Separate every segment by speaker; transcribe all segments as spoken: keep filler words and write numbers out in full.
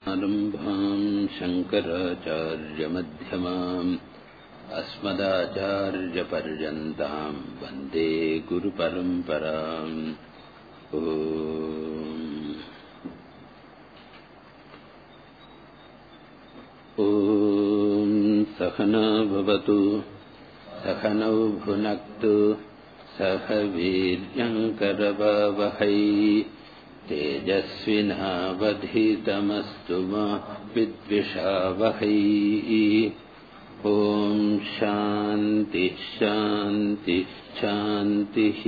Speaker 1: आरम्भां शङ्कराचार्यमध्यमाम् अस्मदाचार्यपर्यन्तां वन्दे गुरुपरम्पराम्। ॐ सहना भवतु सहनौ भुनक्तु सह वीर्यङ्करवावहै तेजस्विनावधीतमस्तु मा विद्विषावहै। ॐ शान्ति शान्ति शान्तिः।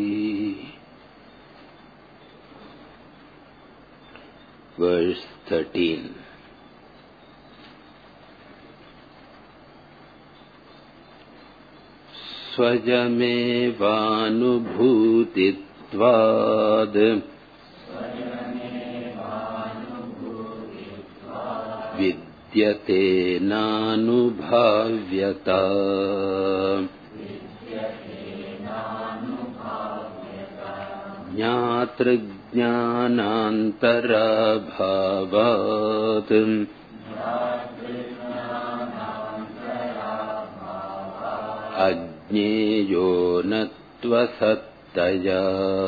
Speaker 1: Verse thirteen. स्वयमेवानुभूतित्वाद् विद्यते नानुभाव्यता। ज्ञातृज्ञानान्तराभावात् अज्ञेयो न त्वसत्तया।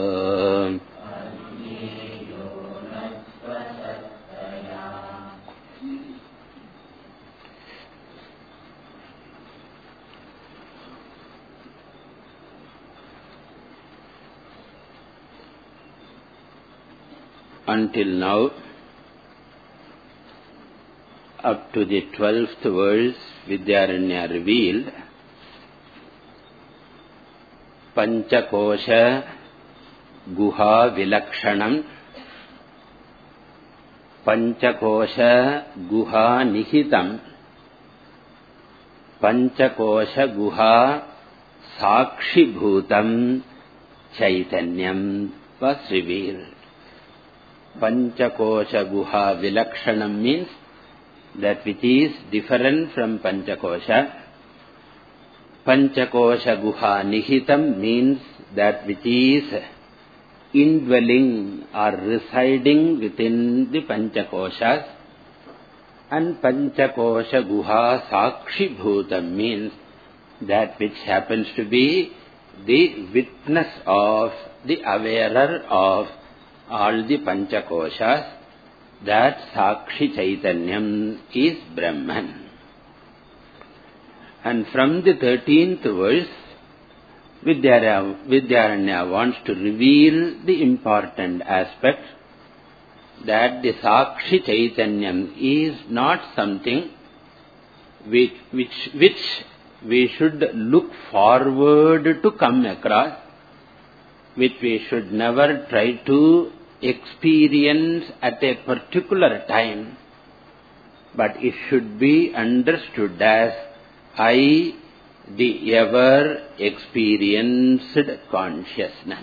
Speaker 1: Until now, up to the twelfth verse, Vidyaranya revealed Panchakosha Guha Vilakshanam, Panchakosha Guha Nihitam, Panchakosha Guha Sakshi Bhutam Chaitanyam was revealed. Panchakosha Guha Vilakshanam means that which is different from Panchakosha. Panchakosha Guha Nihitam means that which is indwelling or residing within the Panchakoshas. And Panchakosha Guha Sakshi Bhutam means that which happens to be the witness of, the awarer of all the Panchakoshas, that Sakshi Chaitanyam is Brahman. And from the thirteenth verse, Vidyaranya, Vidyaranya wants to reveal the important aspect that the Sakshi Chaitanyam is not something which, which, which we should look forward to come across, which we should never try to experience at a particular time, but it should be understood as I, the ever experienced consciousness.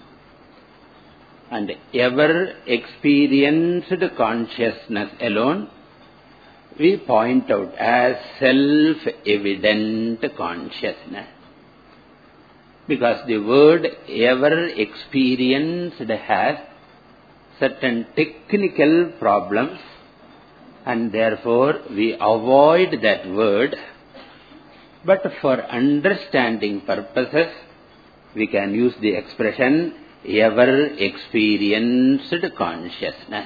Speaker 1: And ever experienced consciousness alone we point out as self-evident consciousness. Because the word ever experienced has certain technical problems, and therefore we avoid that word. But for understanding purposes, we can use the expression ever experienced consciousness.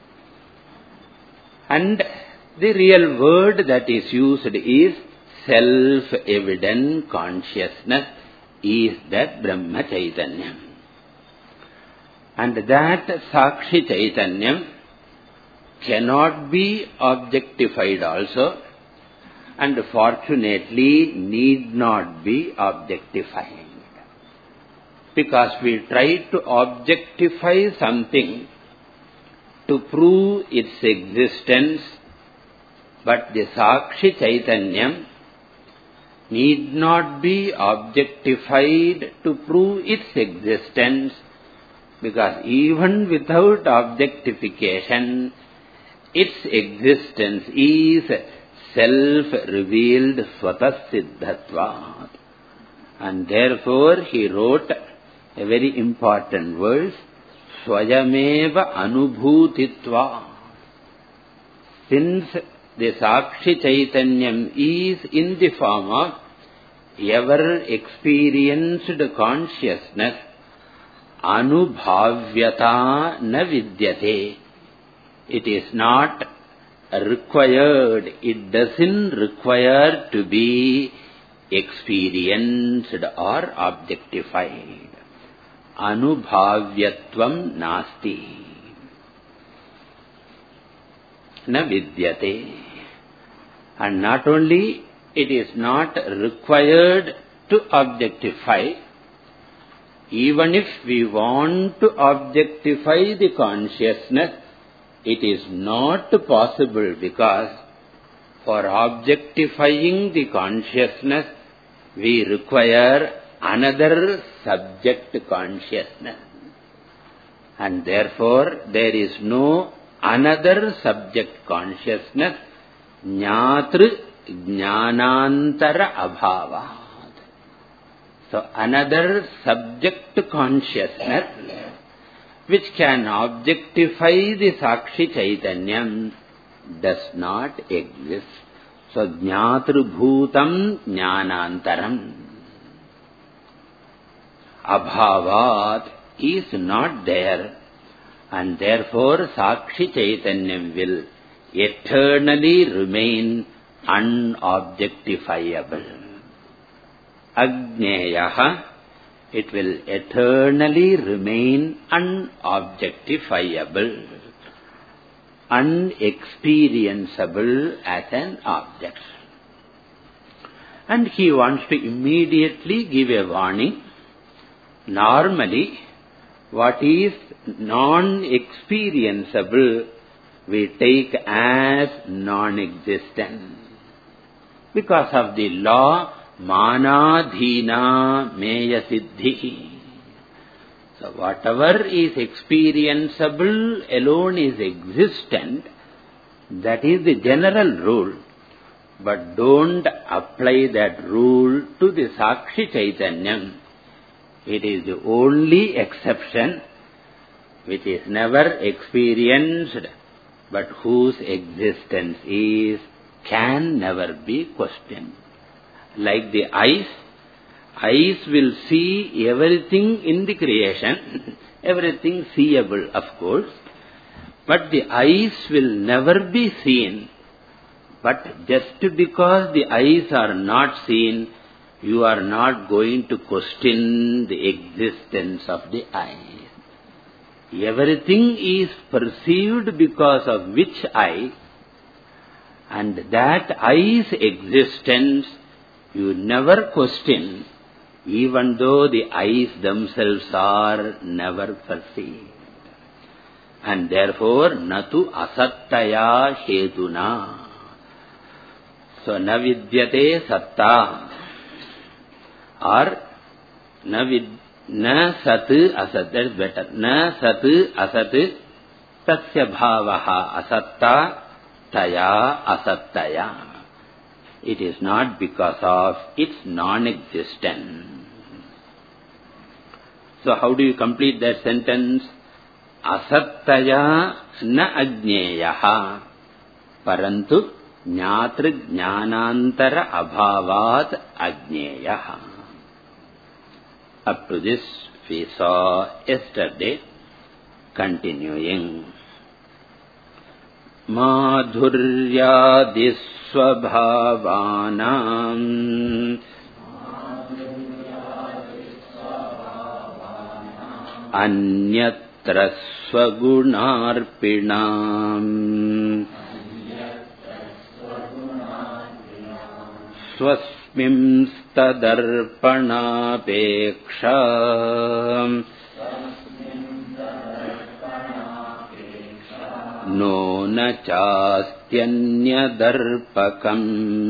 Speaker 1: And the real word that is used is self-evident consciousness, is that Brahma Chaitanyam. And that Sakshi Chaitanyam cannot be objectified also, and fortunately need not be objectified. Because we try to objectify something to prove its existence, but the Sakshi Chaitanyam need not be objectified to prove its existence, because even without objectification, its existence is self-revealed swatasiddhatvat. And therefore he wrote a very important verse, Swayameva Anubhutitva. since the Sakshi Chaitanyam is in the form of ever experienced consciousness, Anubhavyata na vidyate. It is not required, it doesn't require to be experienced or objectified. Anubhavyatvam nasti. Na vidyate. And not only it is not required to objectify, even if we want to objectify the consciousness, it is not possible, because for objectifying the consciousness, we require another subject consciousness. And therefore, there is no another subject consciousness, jnatru jnanantara abhavat. So, another subject consciousness which can objectify the Sakshi Chaitanyam does not exist. So, jnatru bhutam jnanantaram. Abhavat is not there, and therefore Sakshi Chaitanyam will eternally remain unobjectifiable. Agneyaha, it will eternally remain unobjectifiable, unexperienceable as an object. And he wants to immediately give a warning. Normally, what is non-experienceable, we take as non-existent, because of the law Manadhina Meya Siddhi. So whatever is experienceable alone is existent. That is the general rule. But don't apply that rule to the Sakshi Chaitanyam. It is the only exception which is never experienced, but whose existence is can never be questioned. Like the eyes, eyes will see everything in the creation, everything seeable, of course, but the eyes will never be seen. But just because the eyes are not seen, you are not going to question the existence of the eyes. Everything is perceived because of which eye, and that eye's existence you never question, even though the eyes themselves are never perceived. And therefore, natu asattaya hetuna. So, na vidyate satta, or na vid, na sat asat, that is better. Na sat asat tasya bhavaha asatta taya asattaya. It is not because of its non-existence. So how do you complete that sentence? Asattaya na ajneyaha parantu jnatru jnanantara abhavat ajneyaha. Up to this we saw yesterday. Continuing. Madhuryadis Swabhavanam Anyatra Swagunarpinam Swasmimstadarpanapeksha No na chastyanya darpakam.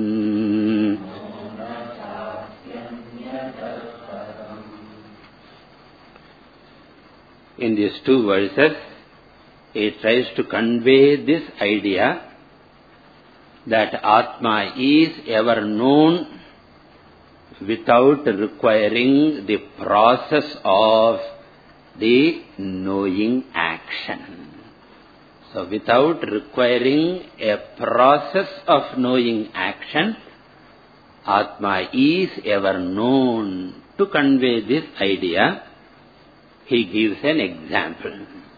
Speaker 1: In these two verses, he tries to convey this idea that Atma is ever known without requiring the process of the knowing action. So without requiring a process of knowing action, Atma is ever known. To convey this idea, he gives an example.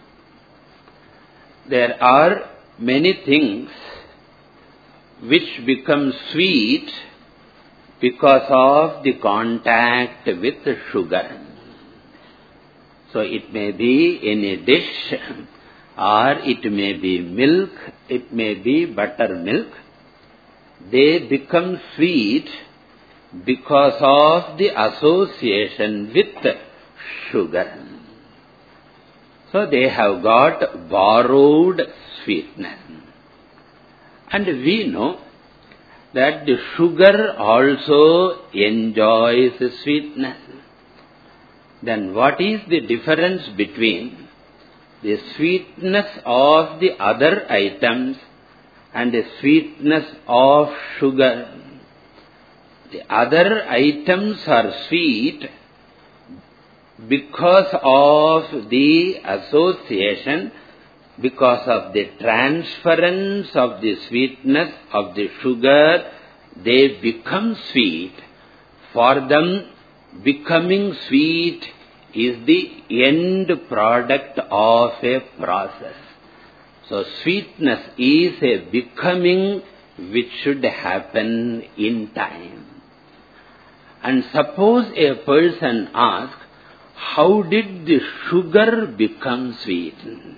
Speaker 1: There are many things which become sweet because of the contact with sugar. So it may be any dish, or it may be milk, it may be buttermilk. They become sweet because of the association with sugar. So they have got borrowed sweetness. And we know that the sugar also enjoys sweetness. Then what is the difference between the sweetness of the other items and the sweetness of sugar? The other items are sweet because of the association, because of the transference of the sweetness of the sugar, they become sweet. For them, becoming sweet is the end product of a process. So sweetness is a becoming which should happen in time. And suppose a person asks, how did the sugar become sweet?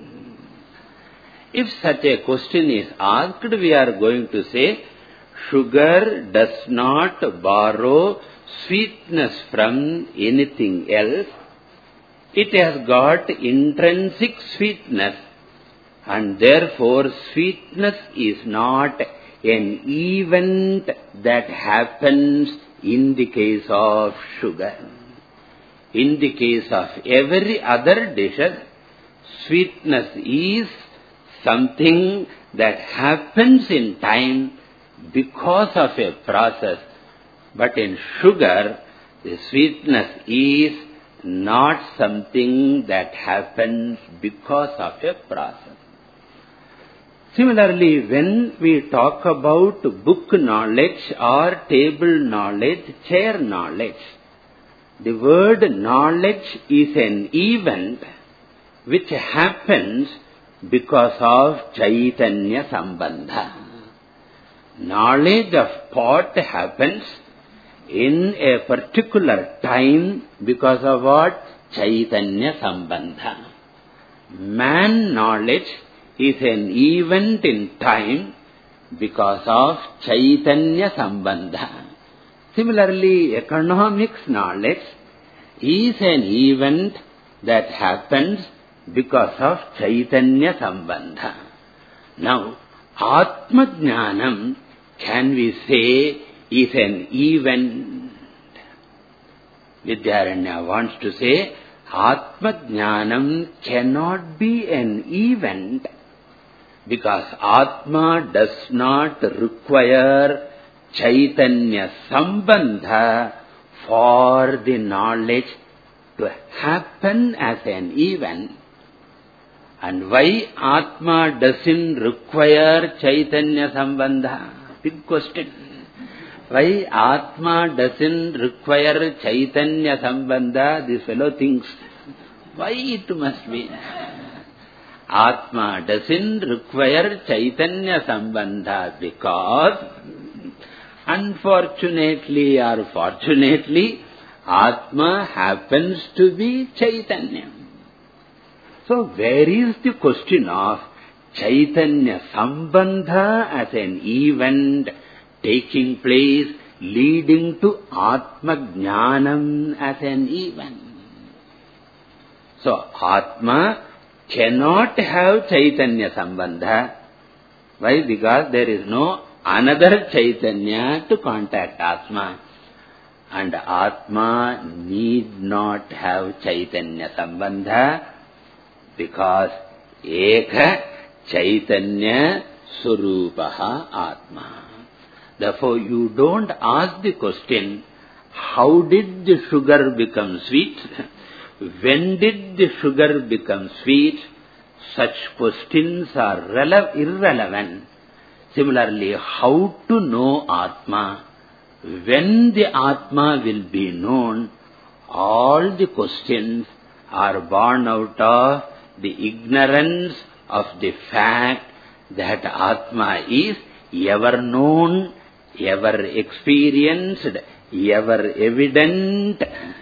Speaker 1: If such a question is asked, we are going to say, sugar does not borrow sweetness from anything else. It has got intrinsic sweetness, and therefore sweetness is not an event that happens in the case of sugar. In the case of every other dish, sweetness is something that happens in time because of a process. But in sugar, the sweetness is not something that happens because of a process. Similarly, when we talk about book knowledge or table knowledge, chair knowledge, the word knowledge is an event which happens because of Chaitanya Sambandha. Knowledge of pot happens in a particular time because of what? Chaitanya Sambandha. Man knowledge is an event in time because of Chaitanya Sambandha. Similarly, economics knowledge is an event that happens because of Chaitanya Sambandha. Now, Atma Jnanam, can we say, is an event? Vidyaranya wants to say, Atma Jnanam cannot be an event because Atma does not require Chaitanya Sambandha for the knowledge to happen as an event. And why Atma doesn't require Chaitanya Sambandha? Big question. Why Atma doesn't require Chaitanya Sambandha? This fellow thinks, why it must be? Atma doesn't require Chaitanya Sambandha because, unfortunately or fortunately, Atma happens to be Chaitanya. So where is the question of Chaitanya Sambandha as an event taking place, leading to Atma Jnanam as an event? So Atma cannot have Chaitanya Sambandha. Why? Because there is no another Chaitanya to contact Atma. And Atma need not have Chaitanya Sambandha because Eka Chaitanya Surupaha Atma. Therefore, you don't ask the question, how did the sugar become sweet? When did the sugar become sweet? such questions are irrelevant. Similarly, how to know Atma? When the Atma will be known, all the questions are born out of the ignorance of the fact that Atma is ever known, ever experienced, ever evident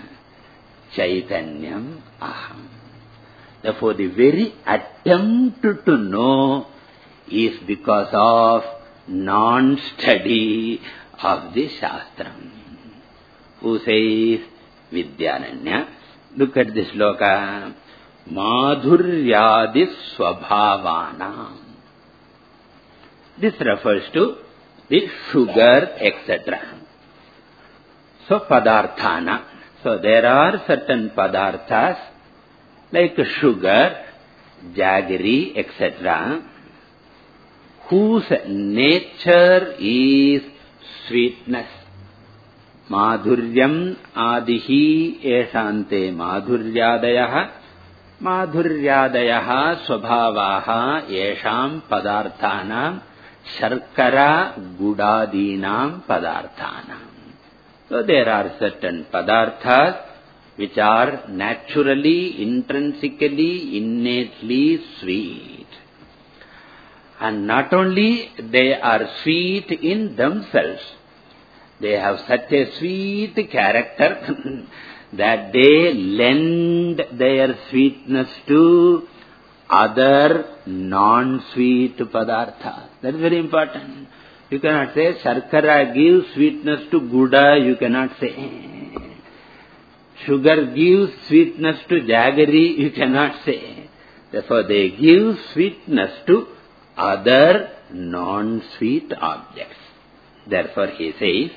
Speaker 1: Chaitanyam Aham. Therefore, the very attempt to know is because of non-study of the Shastram. Who says? Vidyananya. Look at this sloka. Madhuryadis swabhavanam. This refers to the sugar, et cetera. So, padarthana. So, there are certain padarthas like sugar, jaggery, et cetera, whose nature is sweetness. Madhuryam adihi eshante madhuryadayaha madhuryadayaha swabhavaha esham padarthanam sharkara gudadinam padarthanam. So there are certain padarthas which are naturally, intrinsically, innately sweet. And not only they are sweet in themselves, they have such a sweet character that they lend their sweetness to other non-sweet padarthas. That is very important. You cannot say Sharkara gives sweetness to Guda, you cannot say. Sugar gives sweetness to jaggery, you cannot say. Therefore, they give sweetness to other non-sweet objects. Therefore, he says,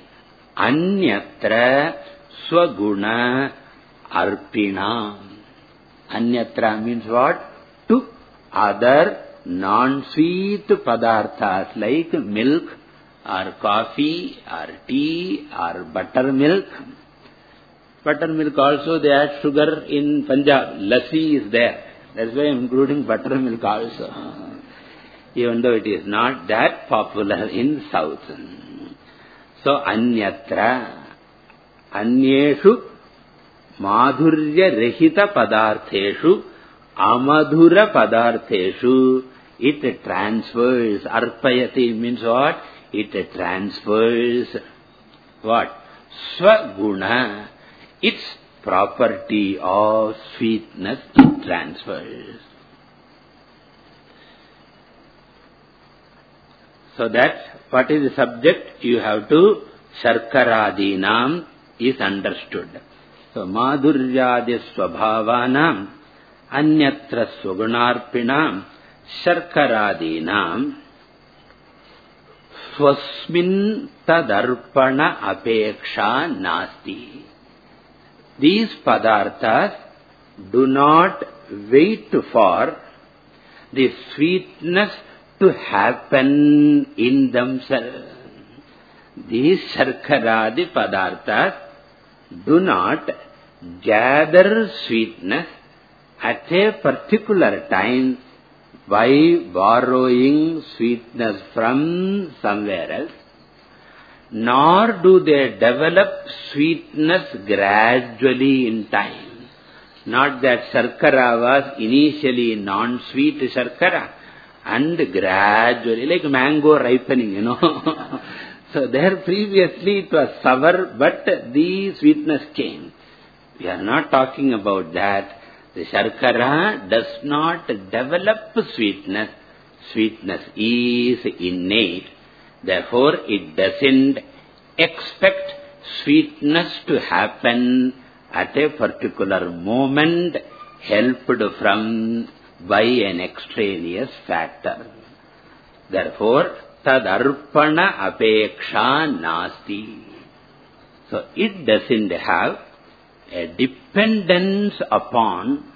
Speaker 1: Anyatra swaguna arpinam. Anyatra means what? To other non-sweet padarthas like milk or coffee or tea or buttermilk. Buttermilk also they add sugar in Punjab. Lassi is there. That's why I am including buttermilk also. Even though it is not that popular in South. So, anyatra, anyeshu, madhurya rehita padartheshu, amadhura padartheshu, it transfers. Arpayati means what? It transfers what? Swaguna. Its property of sweetness it transfers. So that what is the subject? You have to Sharkaradinam is understood. So Madhuryadi Swabhavanam Anyatra Swagunarpinam Sharkaradinam Swasmin Tadarpana Apeksha Nasti. These padarthas do not wait for the sweetness to happen in themselves. These Sharkaradi padarthas do not gather sweetness at a particular time by borrowing sweetness from somewhere else, nor do they develop sweetness gradually in time. Not that Sharkara was initially non-sweet Sharkara and gradually, like mango ripening, you know. So there previously it was sour, but the sweetness came. We are not talking about that. The Sharkara does not develop sweetness. Sweetness is innate. Therefore, it doesn't expect sweetness to happen at a particular moment, helped from by an extraneous factor. Therefore, tadarpana apeksha nasti. So, it doesn't have a dependence upon,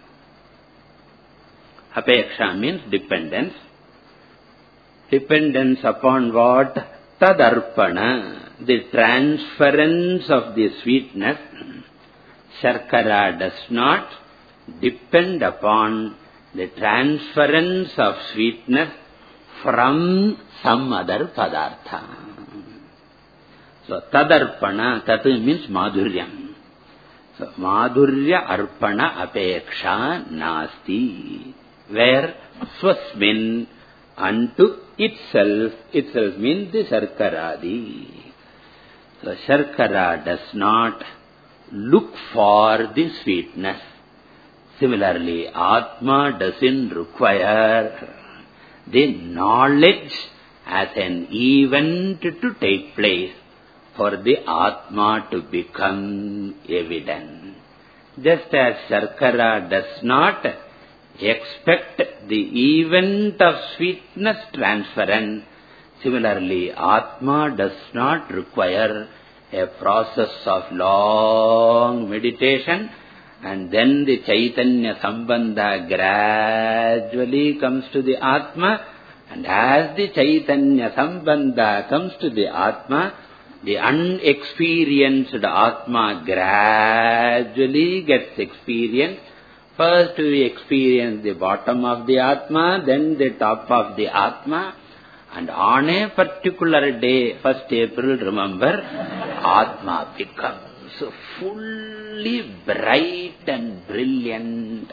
Speaker 1: apeksha means dependence, dependence upon what? Tadarpana, the transference of the sweetness. Sharkara does not depend upon the transference of sweetness from some other padartha. So, tadarpana, tat means madhuryam. So, madhurya arpana apeksha nasti. Where swasmin, unto itself, itself means the sharkaradi. So, sharkara does not look for the sweetness. Similarly, Atma doesn't require the knowledge as an event to take place for the Atma to become evident. Just as Sharkara does not expect the event of sweetness transference, similarly, Atma does not require a process of long meditation, and then the Chaitanya Sambandha gradually comes to the Atma, and as the Chaitanya Sambandha comes to the Atma, the unexperienced Atma gradually gets experienced. First we experience the bottom of the Atma, then the top of the Atma, and on a particular day, first April, remember, Atma becomes fully bright and brilliant.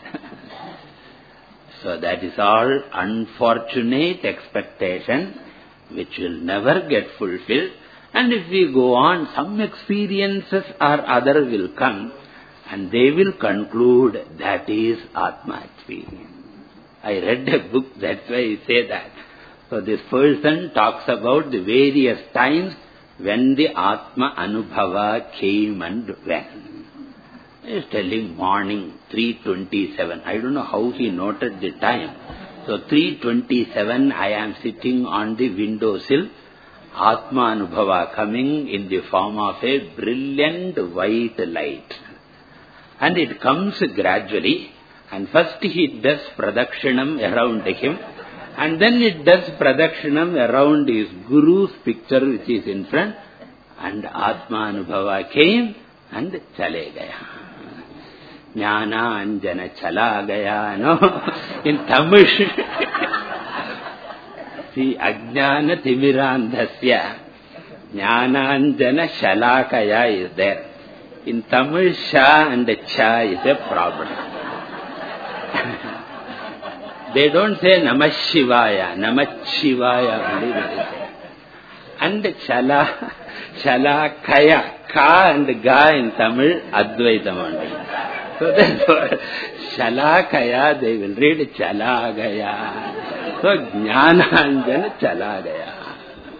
Speaker 1: So that is all unfortunate expectation which will never get fulfilled. And if we go on, some experiences or other will come and they will conclude that is Atma experience. I read a book, that's why I say that. So this person talks about the various times when the Atma Anubhava came and went. He is telling morning three twenty-seven. I don't know how he noted the time. So three twenty-seven I am sitting on the windowsill. Atma Anubhava coming in the form of a brilliant white light. And it comes gradually. And first he does pradakshinam around him. And then it does pradakshinam around his Guru's picture which is in front. And Atma Anubhava came and chale gaya. Jnana Anjana chala gaya, no? In Tamil, see, Ajnana Timirandhasya, Jnana Anjana Shalakaya is there. In Tamil, Sha and Cha is a problem. They don't say Namah Shivaya, Namah Shivaya only they say. And Chala, Chala Kaya, Ka and Ga in Tamil, Advaitam only. So therefore, Chala Kaya, they will read Chala Gaya. So Jnana Anjana Chala Gaya.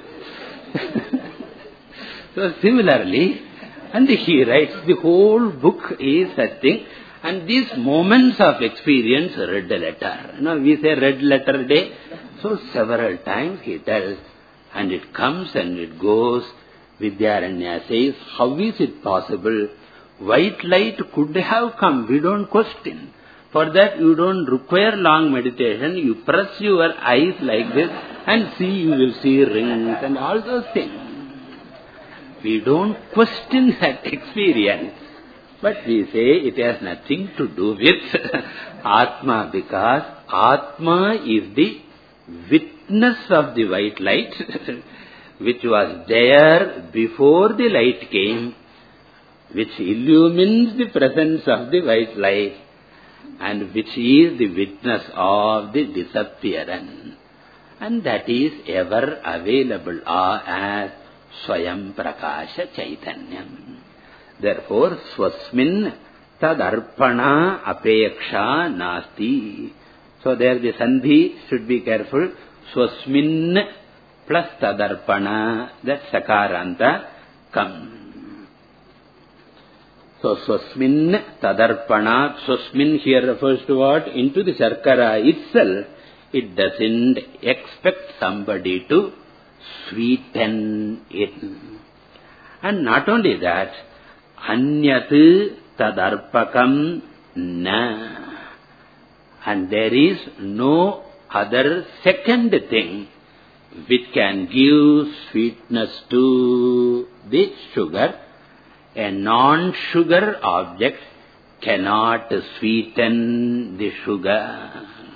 Speaker 1: So similarly, and he writes, the whole book is a thing. And these moments of experience, red letter. You know, we say red letter day. So several times he tells, and it comes and it goes. Vidyaranya says, how is it possible? White light could have come. We don't question. For that you don't require long meditation. You press your eyes like this and see, you will see rings and all those things. We don't question that experience. But we say it has nothing to do with Atma, because Atma is the witness of the white light which was there before the light came, which illumines the presence of the white light and which is the witness of the disappearance. And that is ever available as Swayam Prakasha Chaitanyam. Therefore, swasmin tadarpana apeksha nasti. So there the sandhi should be careful. Swasmin plus tadarpana, that sakaranta come. So swasmin tadarpana, swasmin here refers to what? Into the sharkara itself. It doesn't expect somebody to sweeten it. And not only that, Anyat tadarpakam na. And there is no other second thing which can give sweetness to the sugar. A non-sugar object cannot sweeten the sugar.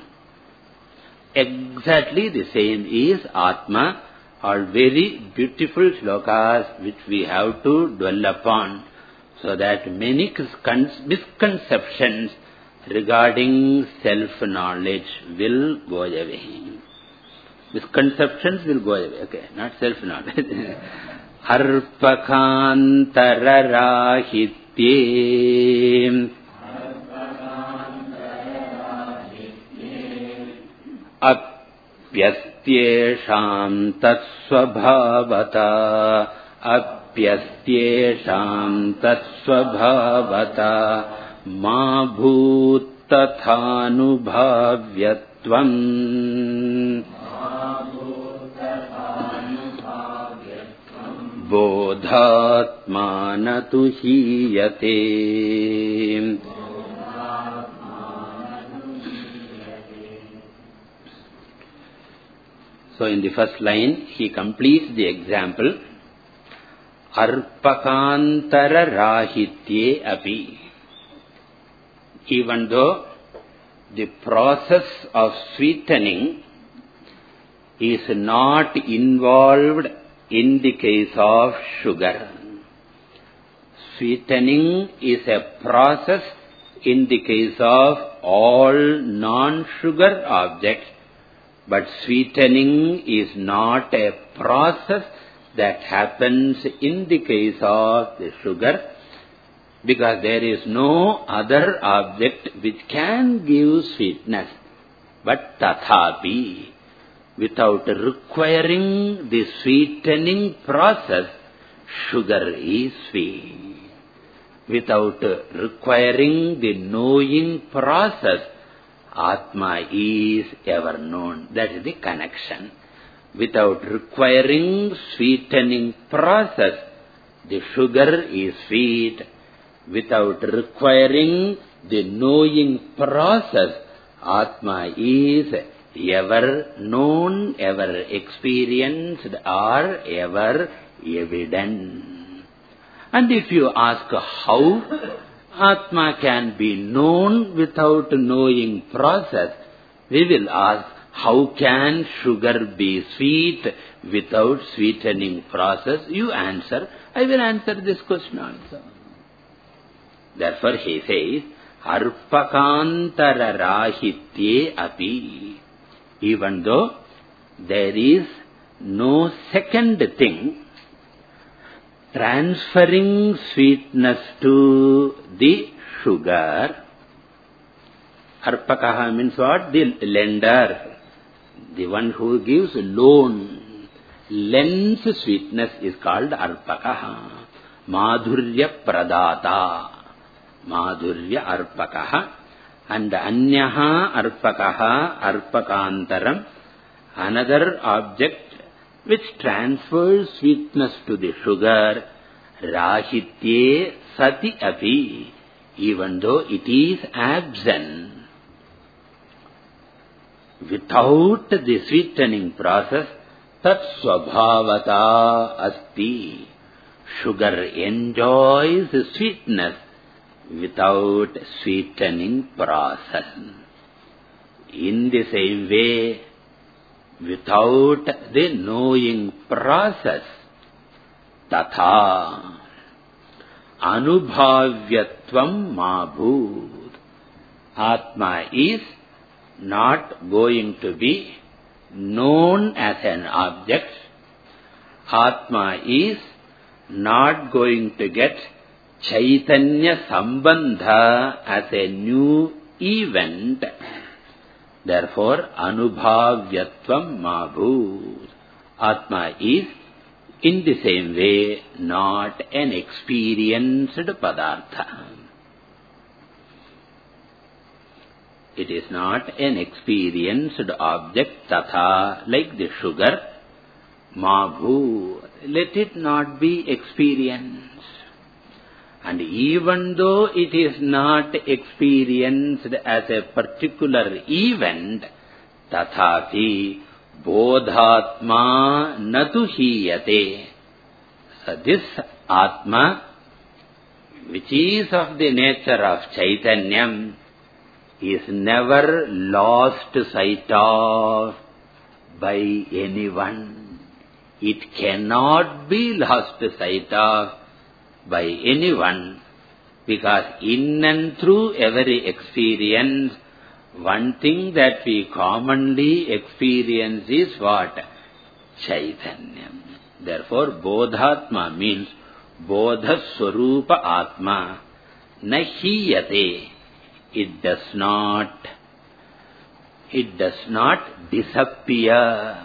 Speaker 1: Exactly the same is Atma. All very beautiful shlokas which we have to dwell upon, so that many misconceptions regarding self-knowledge will go away. Misconceptions will go away. Okay, not self-knowledge. Arpakantararahitye apyastyesham tatsvabhavata apyastyesham tatsvabhavata ma bhut tathanubhavyatvam bodhatmanatu hiyate. So in the first line, he completes the example. Arpakantara rahitye api. Even though the process of sweetening is not involved in the case of sugar. Sweetening is a process in the case of all non-sugar objects, but sweetening is not a process that happens in the case of the sugar, because there is no other object which can give sweetness. But tathapi, without requiring the sweetening process, sugar is sweet. Without requiring the knowing process, Atma is ever known. That is the connection. Without requiring sweetening process, the sugar is sweet. Without requiring the knowing process, Atma is ever known, ever experienced, or ever evident. And if you ask how Atma can be known without knowing process, we will ask, how can sugar be sweet without sweetening process? You answer. I will answer this question also. Therefore he says, Arpakantara rahitye api. Even though there is no second thing transferring sweetness to the sugar. Arpakaha means what? The lender, the one who gives loan, lends sweetness is called Arpakaha. Madhurya pradata, Madhurya Arpakaha. And Anyaha Arpakaha, Arpakantaram, another object which transfers sweetness to the sugar, Rahitye Sati Api, even though it is absent. Without the sweetening process, Tat Swabhavata Asti. Sugar enjoys sweetness without sweetening process. In the same way, without the knowing process, tatha anubhavyatvam mabhut. Atma is not going to be known as an object. Atma is not going to get Chaitanya Sambandha as a new event. Therefore, Anubhavyatvam Mabhut. Atma is, in the same way, not an experienced padartha. It is not an experienced object, tatha, like the sugar. Mabhut. Let it not be experienced. And even though it is not experienced as a particular event, tathapi bodhatma natu hiyate. So this Atma, which is of the nature of Chaitanyam, is never lost sight of by anyone. It cannot be lost sight of by anyone, because in and through every experience, one thing that we commonly experience is what? Chaitanyam. Therefore, Bodhatma means Bodha Swarupa Atma. Nahiyate. It does not, it does not disappear.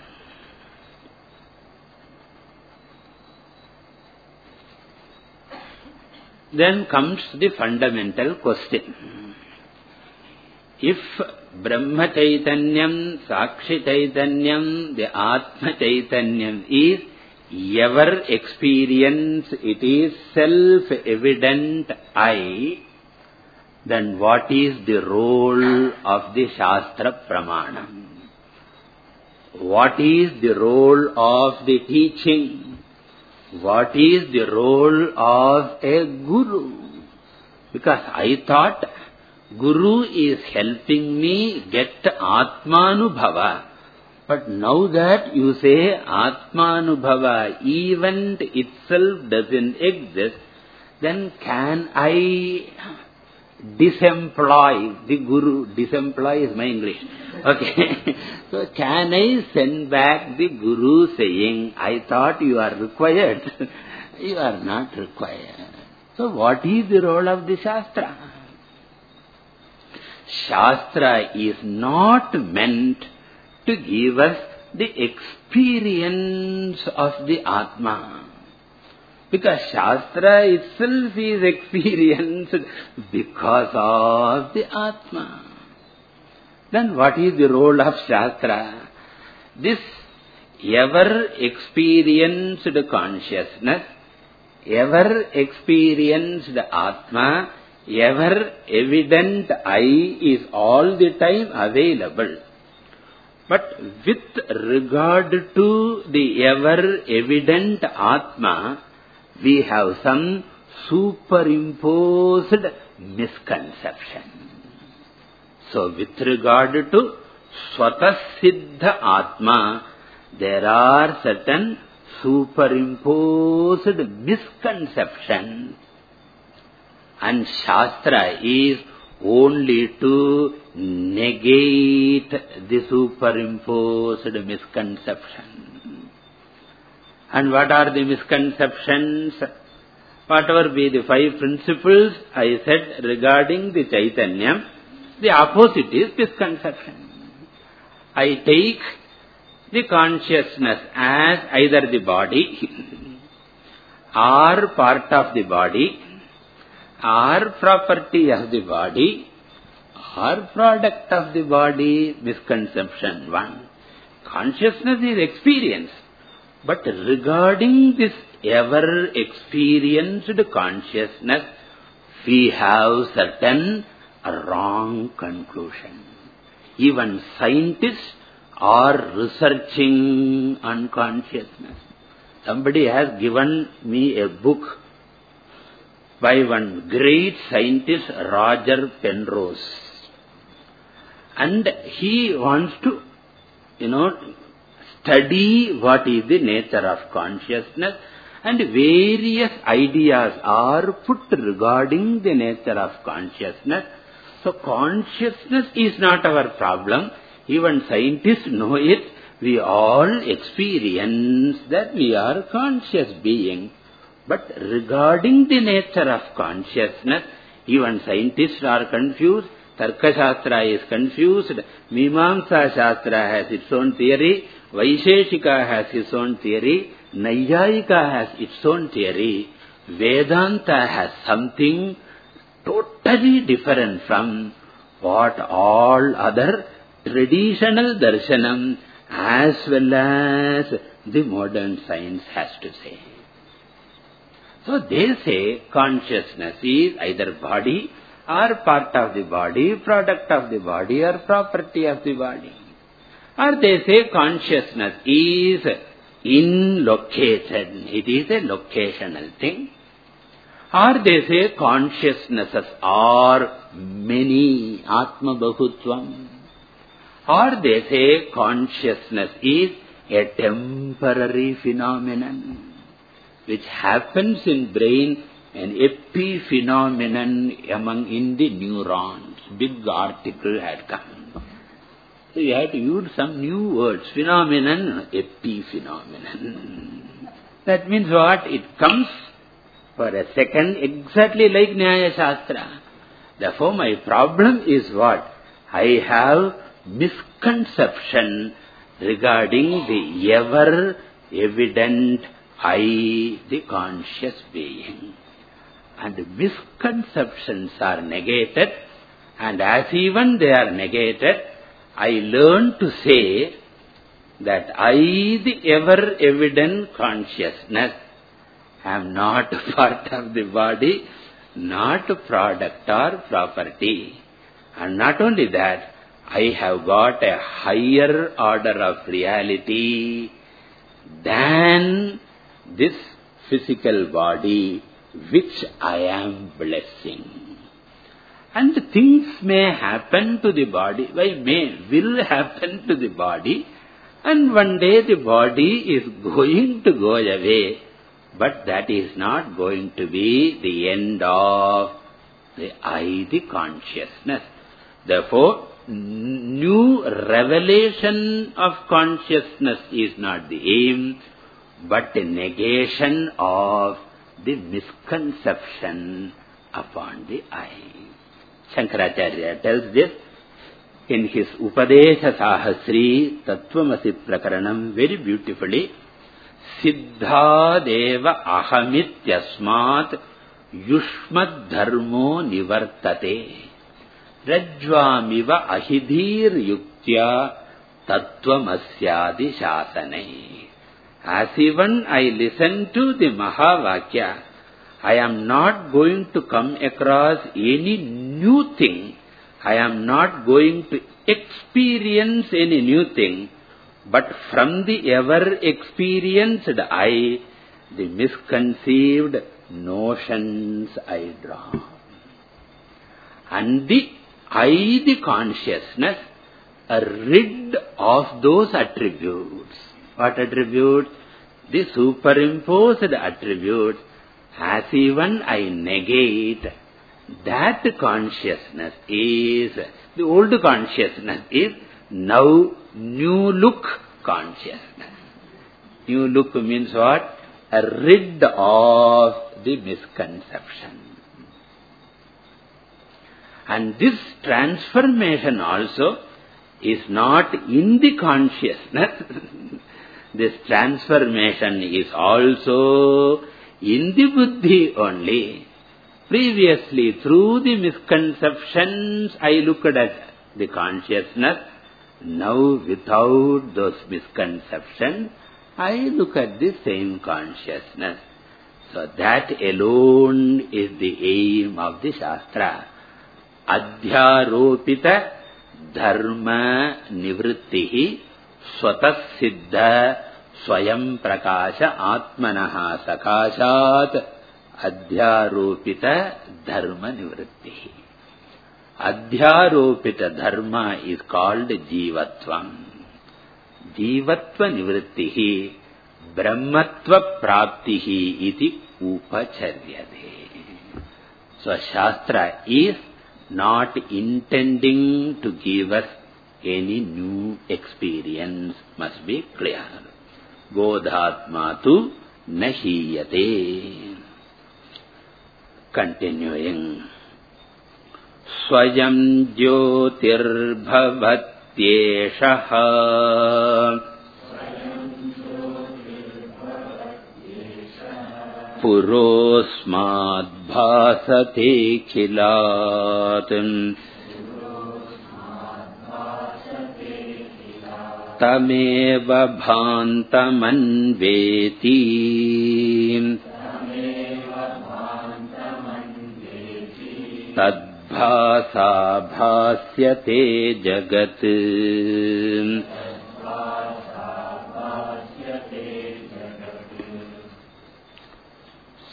Speaker 1: Then comes the fundamental question. If Brahma Chaitanyam, Sakshi Chaitanyam, the Atma Chaitanyam is ever experience, it is self-evident I, then what is the role of the Shastra Pramanam? What is the role of the teaching? What is the role of a Guru? Because I thought Guru is helping me get Atmanubhava. But now that you say Atmanubhava event itself doesn't exist, then can I disemploy the Guru? Disemploy is my English. Okay. So can I send back the Guru saying, I thought you are required. You are not required. So what is the role of the Shastra? Shastra is not meant to give us the experience of the Atma. Because Shastra itself is experienced because of the Atma. Then what is the role of Shastra? This ever experienced consciousness, ever experienced Atma, ever evident I is all the time available. But with regard to the ever evident Atma, we have some superimposed misconception. So with regard to Swatasiddha Atma, there are certain superimposed misconceptions. And Shastra is only to negate the superimposed misconception. And what are the misconceptions? Whatever be the five principles I said regarding the Chaitanya, the opposite is misconception. I take the consciousness as either the body or part of the body, or property of the body, or product of the body. Misconception one. Consciousness is experience. But regarding this ever experienced consciousness, we have certain wrong conclusion. Even scientists are researching on consciousness. Somebody has given me a book by one great scientist, Roger Penrose. And he wants to, you know, study what is the nature of consciousness, and various ideas are put regarding the nature of consciousness. So consciousness is not our problem. Even scientists know it. We all experience that we are conscious beings. But regarding the nature of consciousness, even scientists are confused. Tarka Shastra is confused. Mimamsa Shastra has its own theory. Vaisheshika has its own theory. Naiyayika has its own theory. Vedanta has something totally different from what all other traditional darshanam as well as the modern science has to say. So they say consciousness is either body or part of the body, product of the body or property of the body. Or they say consciousness is inlocated. It is a locational thing. Or they say consciousnesses are many, Atma Bahutvam. Or they say consciousness is a temporary phenomenon which happens in brain, an epiphenomenon among in the neurons. Big article had come. So you have to use some new words. Phenomenon, epiphenomenon. That means what? It comes for a second, exactly like Nyaya Shastra. Therefore, my problem is what? I have misconception regarding the ever-evident I, the conscious being. And misconceptions are negated, and as even they are negated, I learn to say that I, the ever-evident consciousness, am not part of the body, not a product or property. And not only that, I have got a higher order of reality than this physical body which I am blessing. And things may happen to the body, why may, will happen to the body, and one day the body is going to go away. But that is not going to be the end of the I, the consciousness. Therefore, new revelation of consciousness is not the aim, but a negation of the misconception upon the I. Shankaracharya tells this in his Upadesha Sahasri Tattvamasi Prakaranam very beautifully. Siddhadeva ahamityasmat yushmad dharmo nivartate rajvamiva ahidhir yuktya tattvamashyadi shasanai. As even I listen to the Mahavakya, I am not going to come across any new thing. I am not going to experience any new thing. But from the ever-experienced I, the misconceived notions I draw. And the I, the consciousness, are rid of those attributes. What attributes? The superimposed attributes. As even I negate, that consciousness is, the old consciousness is now new look consciousness. New look means what? A rid of the misconception. And this transformation also is not in the consciousness. This transformation is also in the buddhi only. Previously, through the misconceptions, I looked at the consciousness. Now, without those misconceptions, I look at the same consciousness. So, that alone is the aim of the Shastra. Adhyaropita dharma nivrittihi swatas siddha swayam prakasha atmanaha sakashat adhyaropita dharma nivrittihi. Adhyaropita dharma is called jivatvam. Jivatva nivrittihi brahmatva praptihi iti upacharyate. So Shastra is not intending to give us any new experience, must be clear. Bodhatma tu nahiyate. Continuing. Swayam jyotirbhavatyeshaha purosmad bhasate khilat tameva bhantamanveti tadbhasa bhasyate jagat.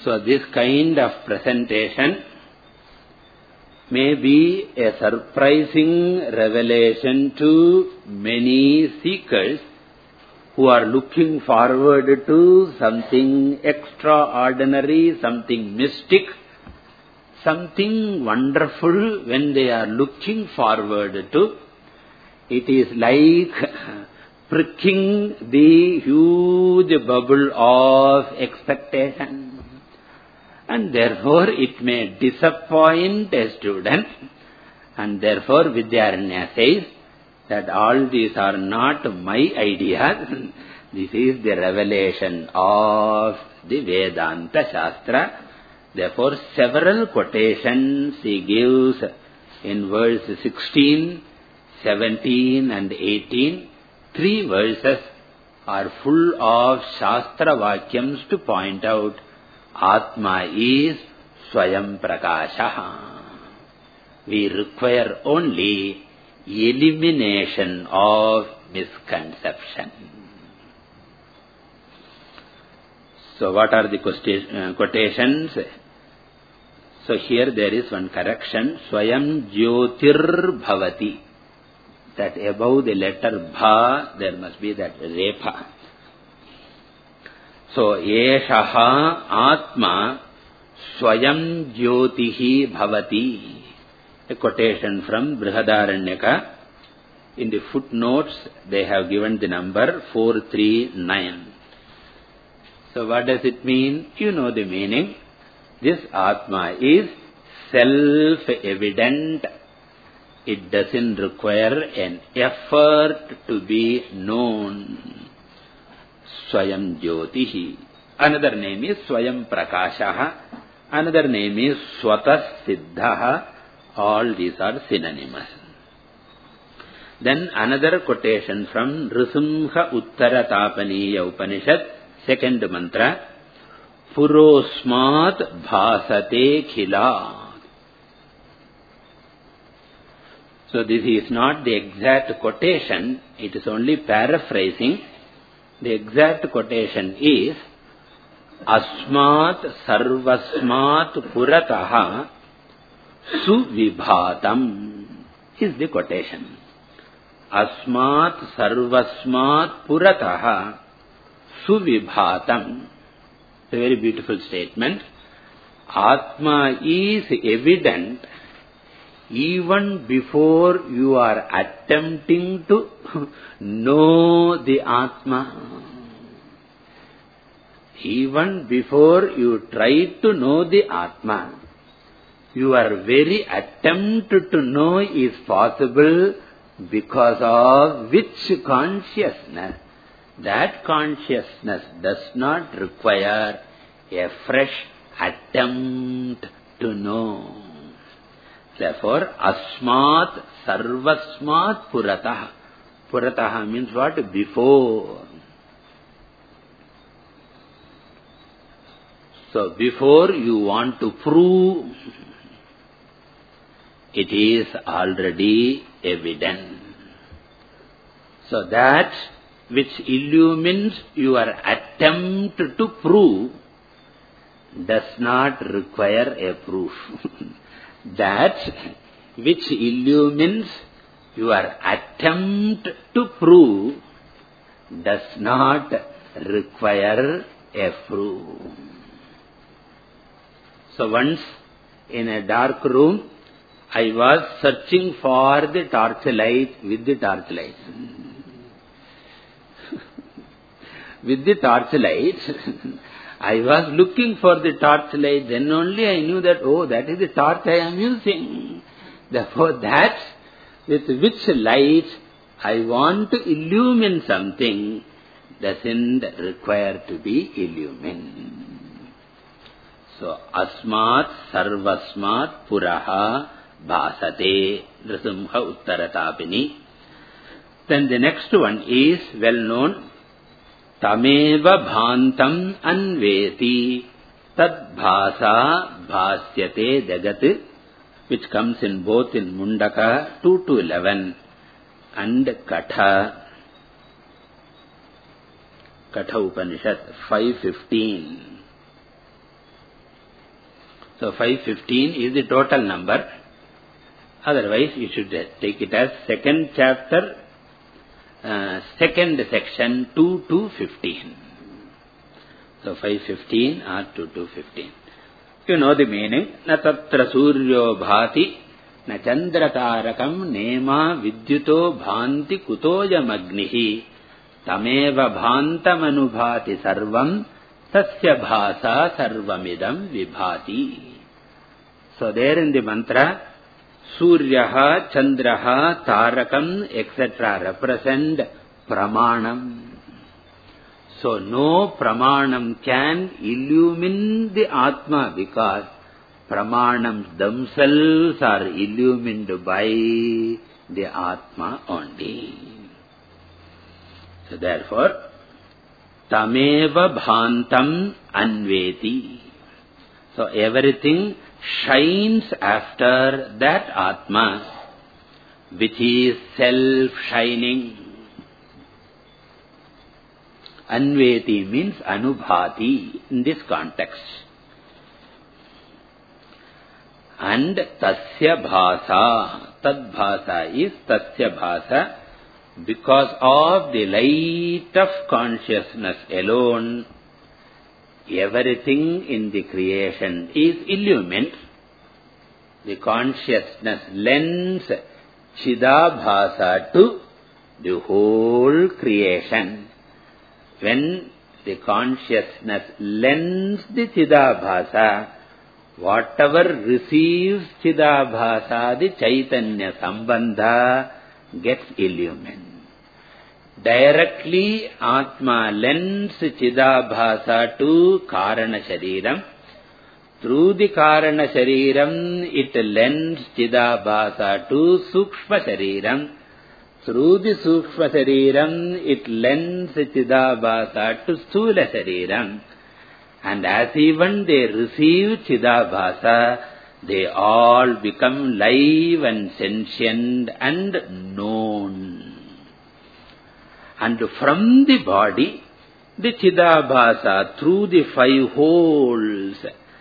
Speaker 1: So this kind of presentation may be a surprising revelation to many seekers who are looking forward to something extraordinary, something mystic, something wonderful when they are looking forward to. It is like pricking the huge bubble of expectation. And therefore it may disappoint a student. And therefore Vidyaranya says that all these are not my ideas. This is the revelation of the Vedanta Shastra. Therefore several quotations he gives in verse sixteen, seventeen and eighteen. Three verses are full of Shastra Vakyams to point out Atma is Swayam Prakasha. We require only elimination of misconception. So what are the quotations? So here there is one correction. Swayam Jyotir Bhavati. That above the letter Bha, there must be that Repa. So, Yeshaha Atma Swayam Jyotihi Bhavati. A quotation from Brihadaranyaka. In the footnotes, they have given the number four three nine. So, what does it mean? You know the meaning. This Atma is self-evident. It doesn't require an effort to be known. Swayam Jyotihi. Another name is Swayam Prakashaha. Another name is Swatas Siddhaha. All these are synonymous. Then another quotation from Nrisimha Uttara Tapaniya Upanishad, second mantra. Purosmat bhasate khila. So this is not the exact quotation. It is only paraphrasing. The exact quotation is Asmat sarvasmat purataha suvibhatam is the quotation. Asmat sarvasmat purataha suvibhatam. It's a very beautiful statement. Atma is evident even before you are attempting to know the Atma. Even before you try to know the Atma, your very attempt to know is possible because of which consciousness? That consciousness does not require a fresh attempt to know. Therefore, asmat sarvasmat purataha. Purataha means what? Before. So, before you want to prove, it is already evident. So, that which illumines your attempt to prove does not require a proof. That which illumines your attempt to prove does not require a proof. So once in a dark room, I was searching for the torchlight with the torchlight. With the torchlight, I was looking for the torchlight, then only I knew that, oh, that is the torch I am using. Therefore, that with which light I want to illumine something doesn't require to be illumined. So, asmat sarvasmat puraha bhasate, Nrisimha Uttaratapini. Then the next one is well known. Tameva bhantam anveti tad bhasa bhasyate jagat, which comes in both in Mundaka two to eleven and Katha, Katha Upanishad five fifteen. So five fifteen is the total number. Otherwise, you should take it as second chapter, uh, second section, two to fifteen. So five fifteen or two to fifteen. You know the meaning. Na tatra suryo bhati, na chandra tarakam nema vidyuto bhanti kutojam agnihi, tameva bhantam anubhati sarvam, tasya bhasa sarvamidam vibhati. So there in the mantra, Suryaha, Chandraha, Tarakam, et cetera represent Pramanam. So no Pramanam can illumine the Atma because Pramanams themselves are illumined by the Atma only. So therefore, Tameva Bhantam Anveti. So everything shines after that Atma, which is self-shining. Anveti means anubhati in this context. And tasya bhasa, tad bhasa is tasya bhasa, because of the light of consciousness alone, everything in the creation is illumined. The consciousness lends Chidabhasa to the whole creation. When the consciousness lends the Chidabhasa, whatever receives Chidabhasa, the Chaitanya Sambandha gets illumined. Directly Atma lends Chidabhasa to Karana Shariram. Through the Karana Shariram, it lends Chidabhasa to Sukshma Shariram. Through the Sukshma Shariram, it lends Chidabhasa to Sthula Shariram. And as even they receive Chidabhasa, they all become live and sentient and known. And from the body, the Chidabhasa through the five holes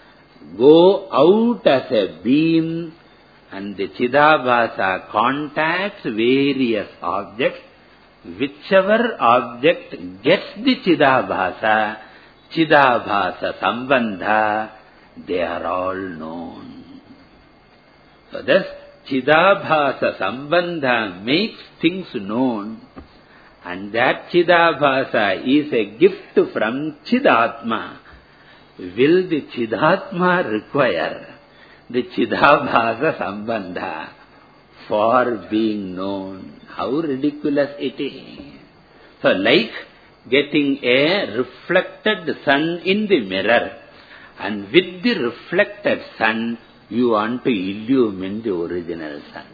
Speaker 1: go out as a beam, and the Chidabhasa contacts various objects. Whichever object gets the Chidabhasa, Chidabhasa Sambandha, they are all known. So thus, Chidabhasa Sambandha makes things known. And that Chidabhasa is a gift from Chidatma. Will the Chidatma require the Chidabhasa Sambandha for being known? How ridiculous it is. So like getting a reflected sun in the mirror, and with the reflected sun, you want to illumine the original sun.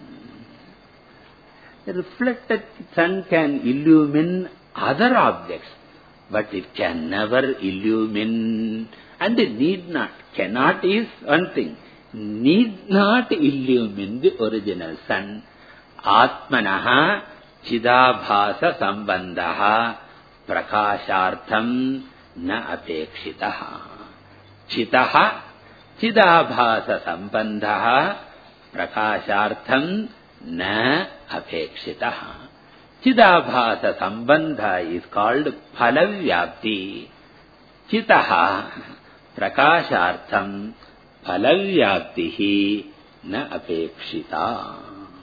Speaker 1: The reflected sun can illumine other objects, but it can never illumine, and it need not, cannot is one thing, need not illumine the original sun. Atmanaha Chidabhasa Sambandhaha Prakashartham na apekshitaha. Chitaha Chidabhasa Sambandhaha Prakashartham na apekshitaha. Chidabhasa Sambandha is called Phalavyapti. Chitaha Prakashartham Phalavyaptihi na apekshita.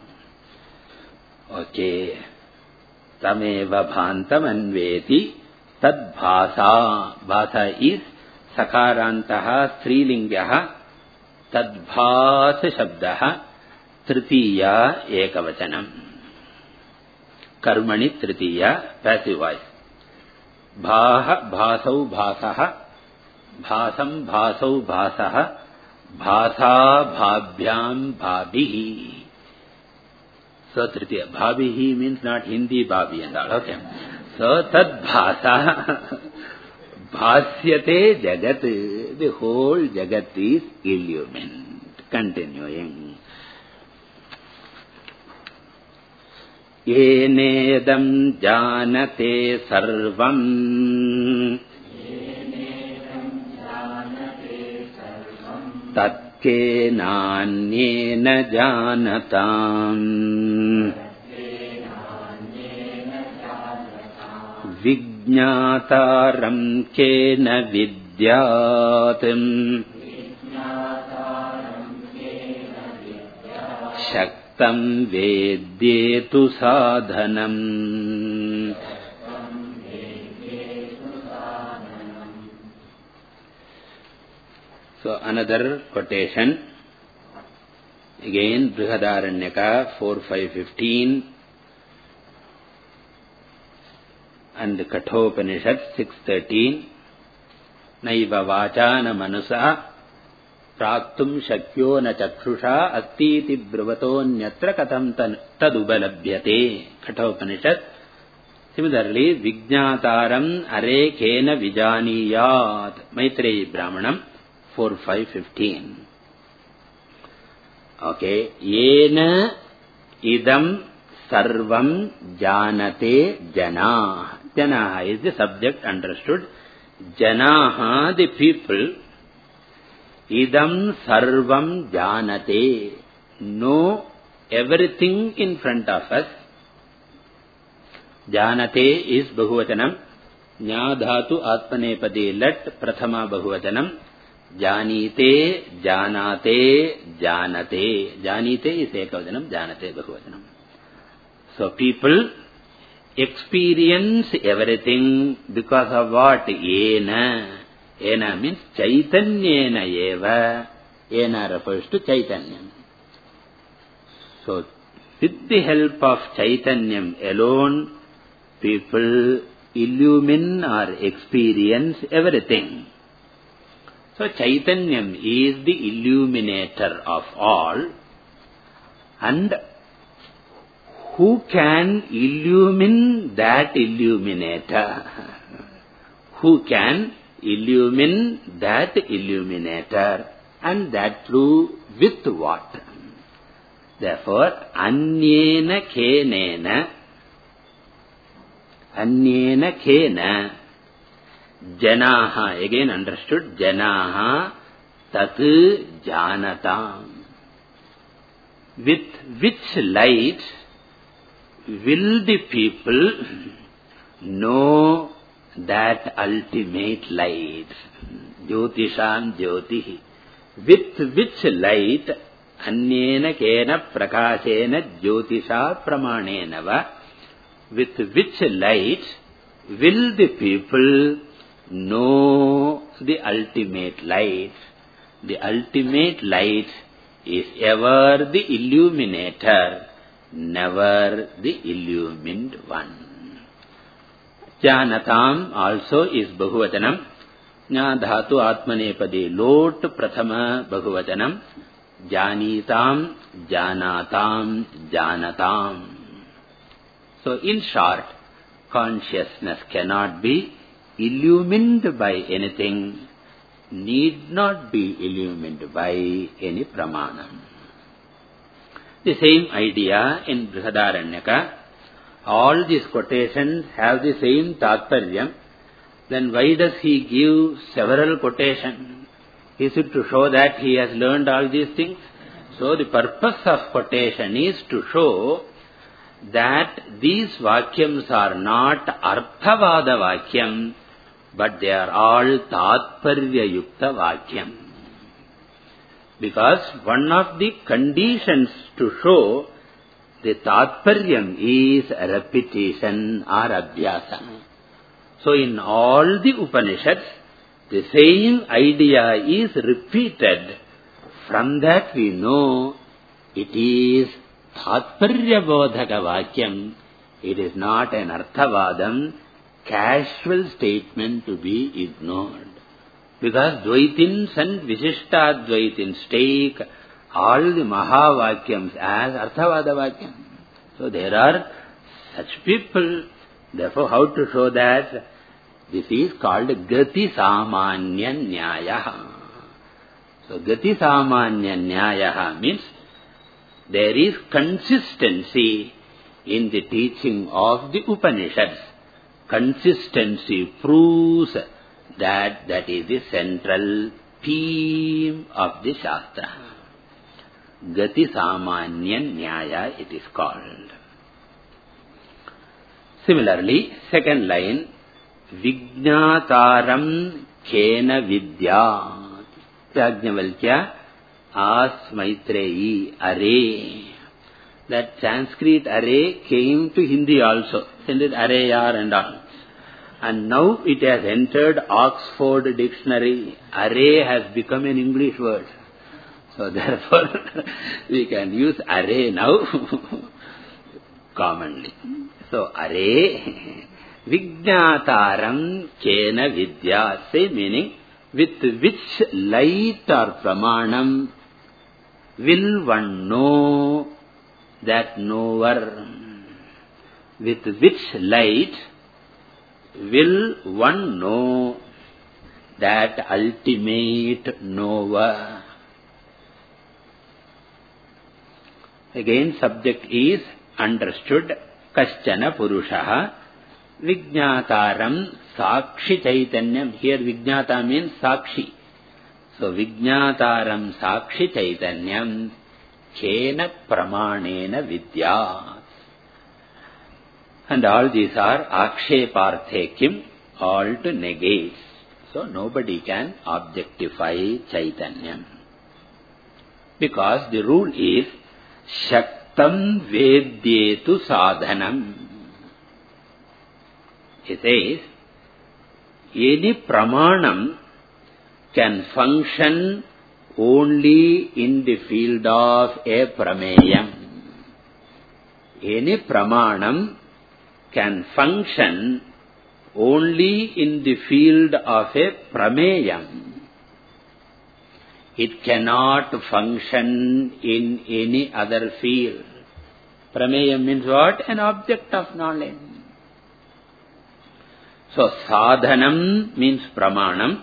Speaker 1: Okay. Tameva bhantam anveti tad bhasa. Bhasa is sakarantaha strilingyaha tad bhasa shabdaha tritiya ekavachanam. Karmani tritiya, passive voice. Bhaha bhasau bhasaha bhasam bhasau bhasaha bhasa bhabhyam bhabhihi. So tritiya, bhabhihi means not Hindi bhabhi and all, okay. So tad bhasa bhasyate jagat, the whole jagat is illumined. Continuing. Yenedam janate sarvam tat kenanyena janatam vijñātāram kena vidyātam shaktam vedyetu sadhanam. So another quotation, again Brihadaranyaka four five fifteen and Kathopanishad six thirteen. Naiva vachana manusa praktum shakyo na chakshusha astiti bravatonnyatra katham tadubalabhyate. Kathopanishad. Similarly, vijñātāram are kena vijaniyāt. Maitreyi Brahmanam four five fifteen. Okay. Yena idam sarvam janate janah. Janah is the subject understood. Janaha, the people. Idam sarvam janate. Know everything in front of us. Janate is bahuvachanam. Nya dhatu atmanepadi lat prathama bahuvachanam. Janite, janate, janate. Janite is ekavachanam, janate bahuvachanam. So people experience everything because of what? Yena. Yena means chaitanyena eva. Yena refers to chaitanyam. So with the help of chaitanyam alone, people illumine or experience everything. So chaitanyam is the illuminator of all, and who can illumine that illuminator? Who can illumine that illuminator? And that through with what? Therefore, anyena kenena, anyena kena, janaha, again understood, janaha tat janatam. With which light will the people know that ultimate light? Jyotisham jyotihi. With which light? Anyena kena prakashena jyotisha pramanena va. With which light will the people know the ultimate light? The ultimate light is ever the illuminator, never the illumined one. Janatam also is bahuvachanam. Nya dhatu atmanepadi lot prathama bahuvachanam. Janitam, janatam, janatam. So in short, consciousness cannot be illumined by anything, need not be illumined by any pramanam. The same idea in Brihadaranyaka. All these quotations have the same tatparyam. Then why does he give several quotations? Is it to show that he has learned all these things? So the purpose of quotation is to show that these vakyams are not arthavada vakyam, but they are all tatparya yukta vakyam. Because one of the conditions to show the tatparyam is repetition or abhyasa. So in all the Upanishads, the same idea is repeated. From that we know it is tatparya bodhaka vakyam. It is not an arthavadam, casual statement to be ignored. Because Dvaitins and Vishishtadvaitins take all the Mahavakyams as arthavada vakyam. So there are such people. Therefore, how to show that? This is called Gati Samanya Nyayaha. So Gati Samanya Nyayaha means there is consistency in the teaching of the Upanishads. Consistency proves that that is the central theme of the Shastra. Gati Samanya Nyaya it is called. Similarly, second line, Vijñātāram Kena Vidya. Yajnavalkya asked Maitreyi, array. That Sanskrit array came to Hindi also. Send it arrayar and all. And now it has entered Oxford Dictionary. Array has become an English word. So therefore, we can use array now commonly. So array, Vijñātāram Kena Vidya. Say meaning, with which light or pramanam will one know that knower? With which light will one know that ultimate knower? Again, subject is understood. Kaschana Purushaha Vijñātāram Sakshi Chaitanyam. Here Vijñāta means Sakshi. So Vijñātāram Sakshi Chaitanyam Kena Pramanena Vidya. And all these are Aksheparthekim, all to negate. So nobody can objectify Chaitanyam. Because the rule is Shaktam Vedyetu Sadhanam. It says, any pramanam can function only in the field of a prameyam. Any pramanam can function only in the field of a prameyam. It cannot function in any other field. Prameyam means what? An object of knowledge. So, sadhanam means pramanam.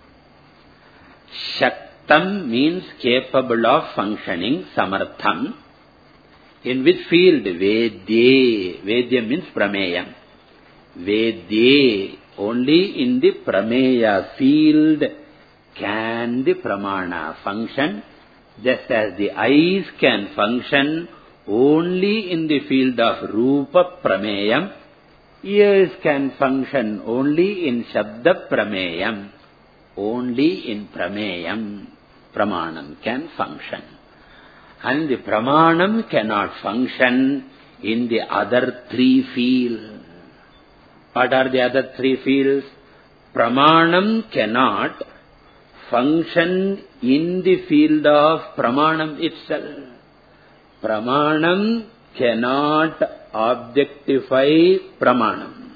Speaker 1: Shaktam means capable of functioning, samartham. In which field? Vedye. Vedya means prameyam. Vedye. Only in the prameya field can the pramana function, just as the eyes can function only in the field of rupa prameyam, ears can function only in shabda prameyam, only in prameyam, pramanam can function. And the pramanam cannot function in the other three fields. What are the other three fields? Pramanam cannot function in the field of pramanam itself. Pramanam cannot objectify pramanam.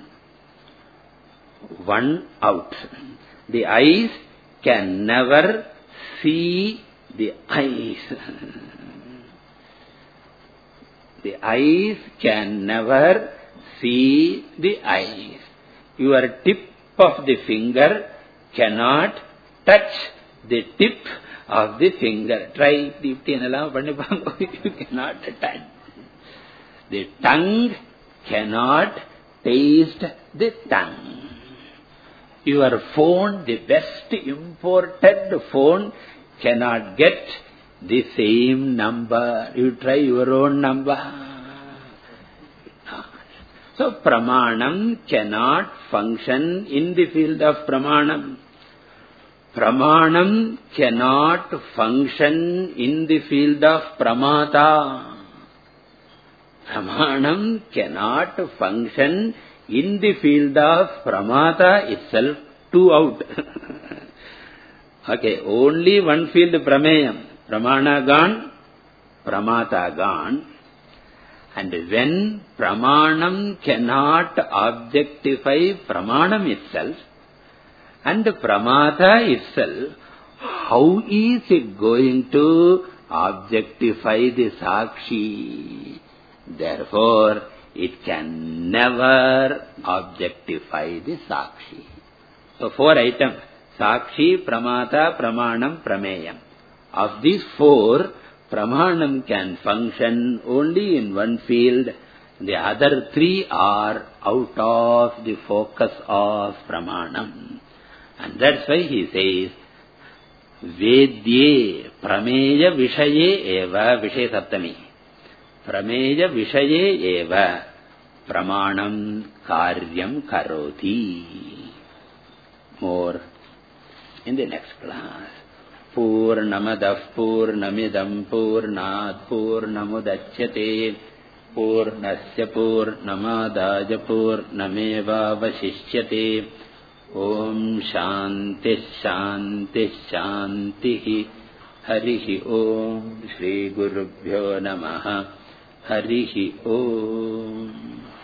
Speaker 1: One out. The eyes can never see the eyes. The eyes can never see the eyes. Your tip of the finger cannot touch the tip of the finger. Try you cannot touch. The tongue cannot taste the tongue. Your phone, the best imported phone, cannot get the same number. You try your own number. So, pramanam cannot function in the field of pramanam. Pramanam cannot function in the field of pramata. Pramanam cannot function in the field of pramata itself. Two out. Okay, only one field prameyam. Pramana gone, pramata gone. And when pramanam cannot objectify pramanam itself, and pramata itself, how is it going to objectify the sakshi? Therefore, it can never objectify the sakshi. So, four items. Sakshi, pramata, pramanam, prameyam. Of these four, pramanam can function only in one field. The other three are out of the focus of pramanam. And that's why he says, Vedye prameya vishaye eva, vishay saptami. Prameya vishaye eva pramanam karyam karoti. More in the next class. Purnamadah purnamidam purnat purnamudachyate purnasya purnamadaja purnameva vasishyate. Om Shanti Shanti Shanti. Harihi Om Shri Gurubhyo Namaha. Harihi Om.